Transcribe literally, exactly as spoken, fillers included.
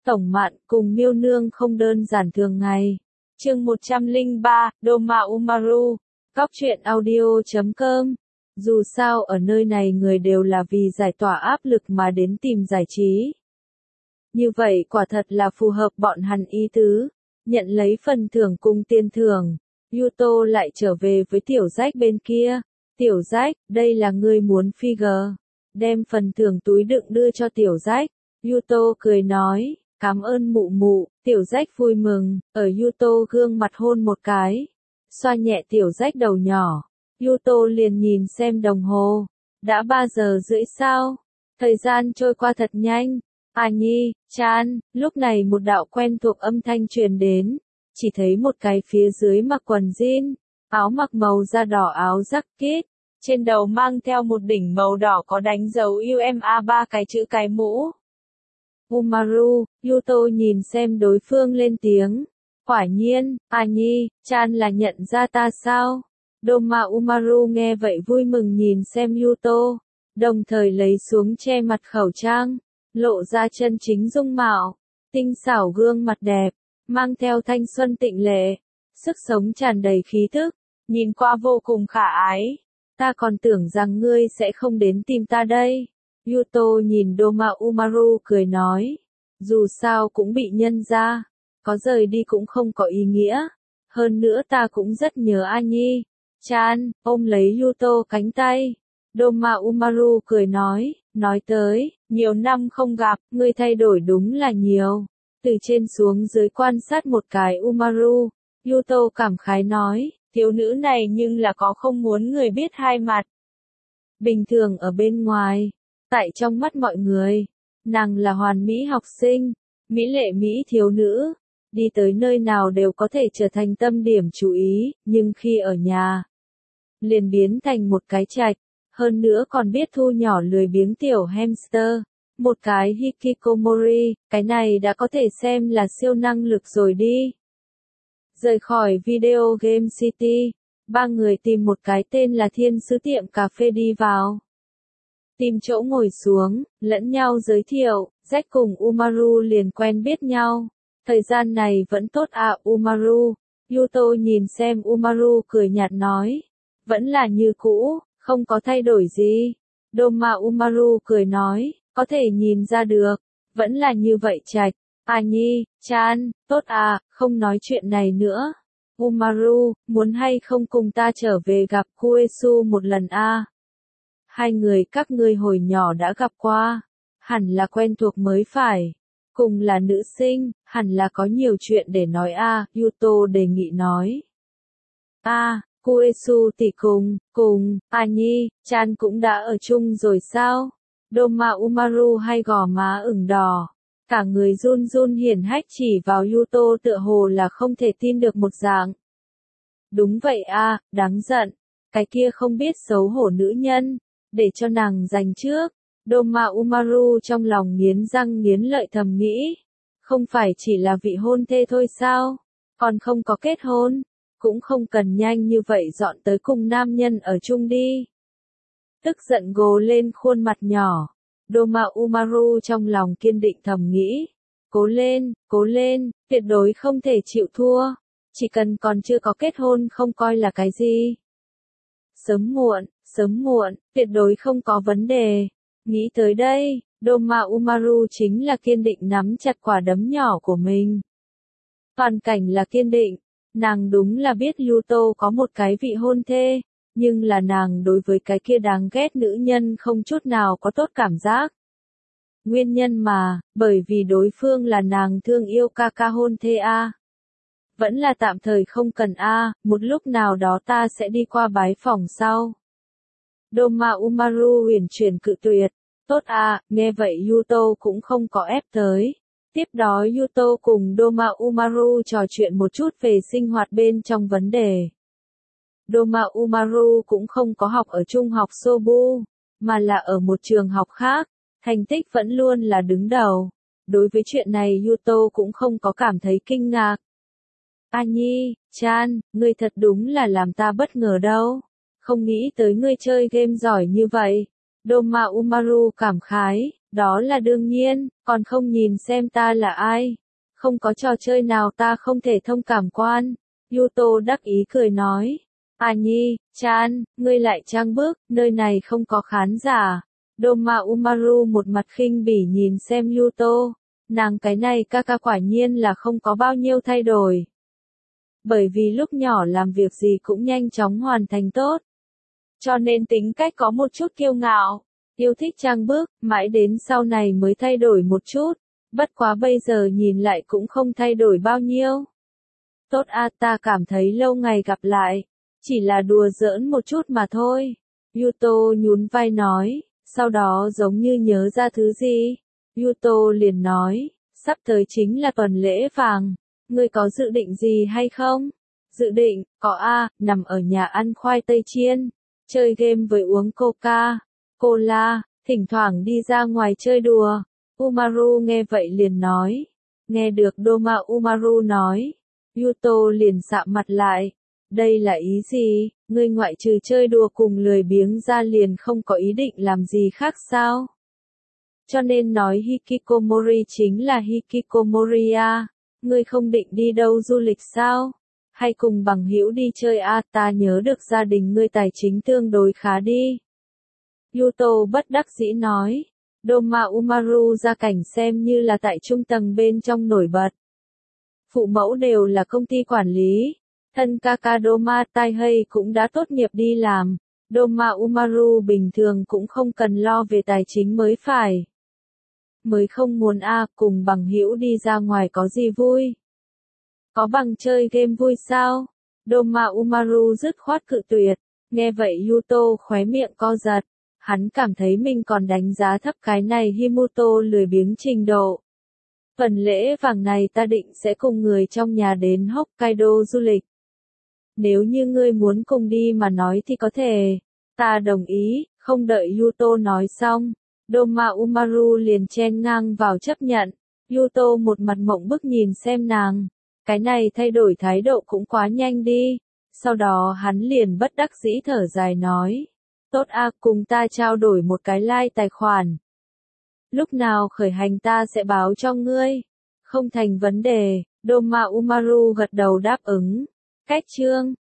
Tổng Mạn cùng Miêu Nương không đơn giản thường ngày. Chương một trăm lẻ ba, Doma Umaru, Góc truyện audio chấm com. Dù sao ở nơi này người đều là vì giải tỏa áp lực mà đến tìm giải trí. Như vậy quả thật là phù hợp bọn hắn ý tứ. Nhận lấy phần thưởng cùng tiền thưởng, Yuto lại trở về với Tiểu Rách bên kia. Tiểu Rách, đây là ngươi muốn figure. Đem phần thưởng túi đựng đưa cho Tiểu Rách. Yuto cười nói, cảm ơn mụ mụ. Tiểu Rách vui mừng, ở Yuto gương mặt hôn một cái. Xoa nhẹ Tiểu Rách đầu nhỏ. Yuto liền nhìn xem đồng hồ. Đã ba giờ rưỡi sao? Thời gian trôi qua thật nhanh. À nhi, chan, lúc này một đạo quen thuộc âm thanh truyền đến. Chỉ thấy một cái phía dưới mặc quần jean, áo mặc màu da đỏ áo jacket, trên đầu mang theo một đỉnh màu đỏ có đánh dấu u em a ba cái chữ cái mũ. Umaru, Yuto nhìn xem đối phương lên tiếng. Quả nhiên, à nhi, chan là nhận ra ta sao? Doma Umaru nghe vậy vui mừng nhìn xem Yuto, đồng thời lấy xuống che mặt khẩu trang, lộ ra chân chính dung mạo, tinh xảo gương mặt đẹp, mang theo thanh xuân tịnh lệ, sức sống tràn đầy khí thức, nhìn qua vô cùng khả ái. Ta còn tưởng rằng ngươi sẽ không đến tìm ta đây. Yuto nhìn Doma Umaru cười nói, dù sao cũng bị nhân ra, có rời đi cũng không có ý nghĩa, hơn nữa ta cũng rất nhớ A Nhi. Chan, ôm lấy Yuto cánh tay. Doma Umaru cười nói, nói tới, nhiều năm không gặp, ngươi thay đổi đúng là nhiều. Từ trên xuống dưới quan sát một cái Umaru, Yuto cảm khái nói, thiếu nữ này nhưng là có không muốn người biết hai mặt. Bình thường ở bên ngoài, tại trong mắt mọi người, nàng là hoàn mỹ học sinh, mỹ lệ mỹ thiếu nữ, đi tới nơi nào đều có thể trở thành tâm điểm chú ý, nhưng khi ở nhà, liền biến thành một cái trạch, hơn nữa còn biết thu nhỏ lười biếng tiểu hamster, một cái hikikomori, cái này đã có thể xem là siêu năng lực rồi đi. Rời khỏi Video Game City, ba người tìm một cái tên là Thiên Sứ tiệm cà phê đi vào. Tìm chỗ ngồi xuống, lẫn nhau giới thiệu, Jack cùng Umaru liền quen biết nhau. Thời gian này vẫn tốt à Umaru. Yuto nhìn xem Umaru cười nhạt nói, vẫn là như cũ, không có thay đổi gì. Doma Umaru cười nói, có thể nhìn ra được, vẫn là như vậy trạch. À nhi, chan, tốt à, không nói chuyện này nữa. Umaru, muốn hay không cùng ta trở về gặp Kuesu một lần a? À? Hai người các ngươi hồi nhỏ đã gặp qua, hẳn là quen thuộc mới phải. Cùng là nữ sinh, hẳn là có nhiều chuyện để nói a, à, Yuto đề nghị nói. A, à, Kuesu tỷ cùng, cùng, à nhi, chan cũng đã ở chung rồi sao? Doma Umaru hay gò má ửng đỏ. Cả người run run hiển hách chỉ vào Yuto tựa hồ là không thể tin được một dạng. Đúng vậy a, à, đáng giận. Cái kia không biết xấu hổ nữ nhân, để cho nàng giành trước. Doma Umaru trong lòng nghiến răng nghiến lợi thầm nghĩ. Không phải chỉ là vị hôn thê thôi sao? Còn không có kết hôn, cũng không cần nhanh như vậy dọn tới cùng nam nhân ở chung đi. Tức giận gồ lên khuôn mặt nhỏ. Doma Umaru trong lòng kiên định thầm nghĩ. Cố lên, cố lên, tuyệt đối không thể chịu thua. Chỉ cần còn chưa có kết hôn không coi là cái gì. Sớm muộn, sớm muộn, tuyệt đối không có vấn đề. Nghĩ tới đây, Doma Umaru chính là kiên định nắm chặt quả đấm nhỏ của mình. Toàn cảnh là kiên định. Nàng đúng là biết Yuto có một cái vị hôn thê. Nhưng là nàng đối với cái kia đáng ghét nữ nhân không chút nào có tốt cảm giác. Nguyên nhân mà, bởi vì đối phương là nàng thương yêu ca ca hôn thê a. Vẫn là tạm thời không cần a, một lúc nào đó ta sẽ đi qua bái phòng sau. Doma Umaru huyền chuyển cự tuyệt. Tốt a, nghe vậy Yuto cũng không có ép tới. Tiếp đó Yuto cùng Doma Umaru trò chuyện một chút về sinh hoạt bên trong vấn đề. Doma Umaru cũng không có học ở trung học Sobu, mà là ở một trường học khác, thành tích vẫn luôn là đứng đầu. Đối với chuyện này Yuto cũng không có cảm thấy kinh ngạc. A nhi, chan, ngươi thật đúng là làm ta bất ngờ đâu. Không nghĩ tới ngươi chơi game giỏi như vậy. Doma Umaru cảm khái, Đó là đương nhiên, còn không nhìn xem ta là ai. Không có trò chơi nào ta không thể thông cảm quan. Yuto đắc ý cười nói. À nhi, chan, ngươi lại trang bước, nơi này không có khán giả. Doma Umaru một mặt khinh bỉ nhìn xem Yuto. Nàng cái này ca ca quả nhiên là không có bao nhiêu thay đổi. Bởi vì lúc nhỏ làm việc gì cũng nhanh chóng hoàn thành tốt. Cho nên tính cách có một chút kiêu ngạo, yêu thích trang bước, mãi đến sau này mới thay đổi một chút. Bất quá bây giờ nhìn lại cũng không thay đổi bao nhiêu. Tốt a, ta cảm thấy lâu ngày gặp lại. Chỉ là đùa giỡn một chút mà thôi. Yuto nhún vai nói, sau đó giống như nhớ ra thứ gì. Yuto liền nói, sắp tới chính là tuần lễ vàng. Ngươi có dự định gì hay không? Dự định, có a, nằm ở nhà ăn khoai tây chiên, chơi game với uống coca, cola, thỉnh thoảng đi ra ngoài chơi đùa. Umaru nghe vậy liền nói. Nghe được Doma Umaru nói, Yuto liền sạm mặt lại. Đây là ý gì? Ngươi ngoại trừ chơi đùa cùng lười biếng ra liền không có ý định làm gì khác sao? Cho nên nói Hikikomori chính là Hikikomori a. Ngươi không định đi đâu du lịch sao? Hay cùng bằng hữu đi chơi a, ta nhớ được gia đình ngươi tài chính tương đối khá đi. Yuto bất đắc dĩ nói. Doma Umaru gia cảnh xem như là tại trung tầng bên trong nổi bật. Phụ mẫu đều là công ty quản lý. Thân Kaka Doma Taihei cũng đã tốt nghiệp đi làm. Doma Umaru bình thường cũng không cần lo về tài chính mới phải. Mới không muốn a, à, cùng bằng hữu đi ra ngoài có gì vui. Có bằng chơi game vui sao? Doma Umaru dứt khoát cự tuyệt. Nghe vậy Yuto khóe miệng co giật. Hắn cảm thấy mình còn đánh giá thấp cái này Himuto lười biếng trình độ. Phần lễ vàng này ta định sẽ cùng người trong nhà đến Hokkaido du lịch. Nếu như ngươi muốn cùng đi mà nói thì có thể. Ta đồng ý, không đợi Yuto nói xong. Doma Umaru liền chen ngang vào chấp nhận. Yuto một mặt mộng bức nhìn xem nàng. Cái này thay đổi thái độ cũng quá nhanh đi. Sau đó hắn liền bất đắc dĩ thở dài nói. Tốt a, cùng ta trao đổi một cái like tài khoản. Lúc nào khởi hành ta sẽ báo cho ngươi. Không thành vấn đề. Doma Umaru gật đầu đáp ứng. Cách chương.